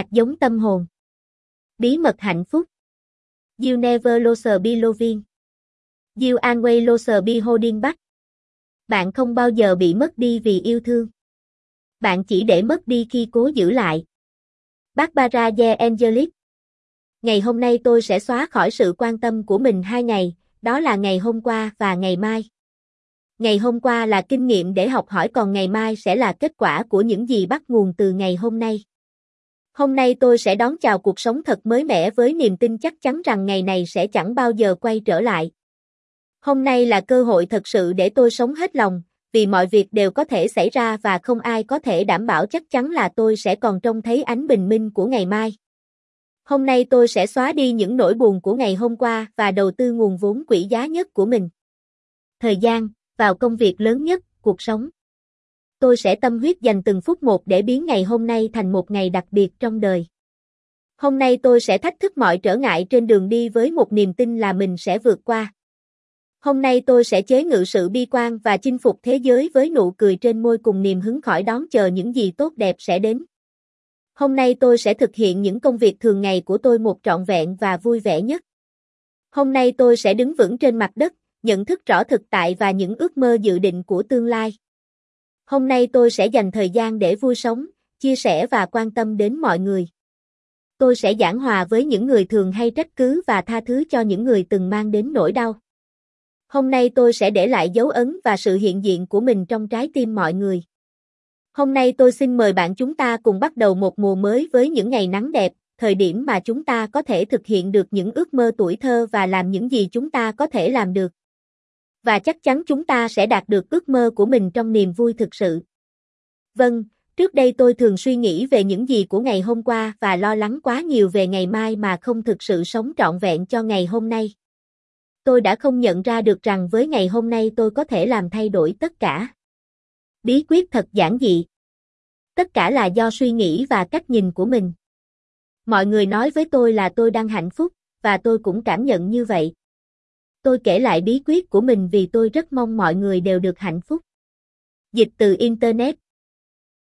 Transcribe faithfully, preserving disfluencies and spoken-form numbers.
Hạt giống tâm hồn. Bí mật hạnh phúc. You never lose be loving. You always lose be holding back. Bạn không bao giờ bị mất đi vì yêu thương. Bạn chỉ để mất đi khi cố giữ lại. Barbara De Angelis. Ngày hôm nay tôi sẽ xóa khỏi sự quan tâm của mình hai ngày, đó là ngày hôm qua và ngày mai. Ngày hôm qua là kinh nghiệm để học hỏi, còn ngày mai sẽ là kết quả của những gì bắt nguồn từ ngày hôm nay. Hôm nay tôi sẽ đón chào cuộc sống thật mới mẻ với niềm tin chắc chắn rằng ngày này sẽ chẳng bao giờ quay trở lại. Hôm nay là cơ hội thật sự để tôi sống hết lòng, vì mọi việc đều có thể xảy ra và không ai có thể đảm bảo chắc chắn là tôi sẽ còn trông thấy ánh bình minh của ngày mai. Hôm nay tôi sẽ xóa đi những nỗi buồn của ngày hôm qua và đầu tư nguồn vốn quý giá nhất của mình. Thời gian, vào công việc lớn nhất, cuộc sống. Tôi sẽ tâm huyết dành từng phút một để biến ngày hôm nay thành một ngày đặc biệt trong đời. Hôm nay tôi sẽ thách thức mọi trở ngại trên đường đi với một niềm tin là mình sẽ vượt qua. Hôm nay tôi sẽ chế ngự sự bi quan và chinh phục thế giới với nụ cười trên môi cùng niềm hứng khởi đón chờ những gì tốt đẹp sẽ đến. Hôm nay tôi sẽ thực hiện những công việc thường ngày của tôi một trọn vẹn và vui vẻ nhất. Hôm nay tôi sẽ đứng vững trên mặt đất, nhận thức rõ thực tại và những ước mơ dự định của tương lai. Hôm nay tôi sẽ dành thời gian để vui sống, chia sẻ và quan tâm đến mọi người. Tôi sẽ giảng hòa với những người thường hay trách cứ và tha thứ cho những người từng mang đến nỗi đau. Hôm nay tôi sẽ để lại dấu ấn và sự hiện diện của mình trong trái tim mọi người. Hôm nay tôi xin mời bạn chúng ta cùng bắt đầu một mùa mới với những ngày nắng đẹp, thời điểm mà chúng ta có thể thực hiện được những ước mơ tuổi thơ và làm những gì chúng ta có thể làm được. Và chắc chắn chúng ta sẽ đạt được ước mơ của mình trong niềm vui thực sự. Vâng, trước đây tôi thường suy nghĩ về những gì của ngày hôm qua và lo lắng quá nhiều về ngày mai mà không thực sự sống trọn vẹn cho ngày hôm nay. Tôi đã không nhận ra được rằng với ngày hôm nay tôi có thể làm thay đổi tất cả. Bí quyết thật giản dị. Tất cả là do suy nghĩ và cách nhìn của mình. Mọi người nói với tôi là tôi đang hạnh phúc, và tôi cũng cảm nhận như vậy. Tôi kể lại bí quyết của mình vì tôi rất mong mọi người đều được hạnh phúc. Dịch từ Internet.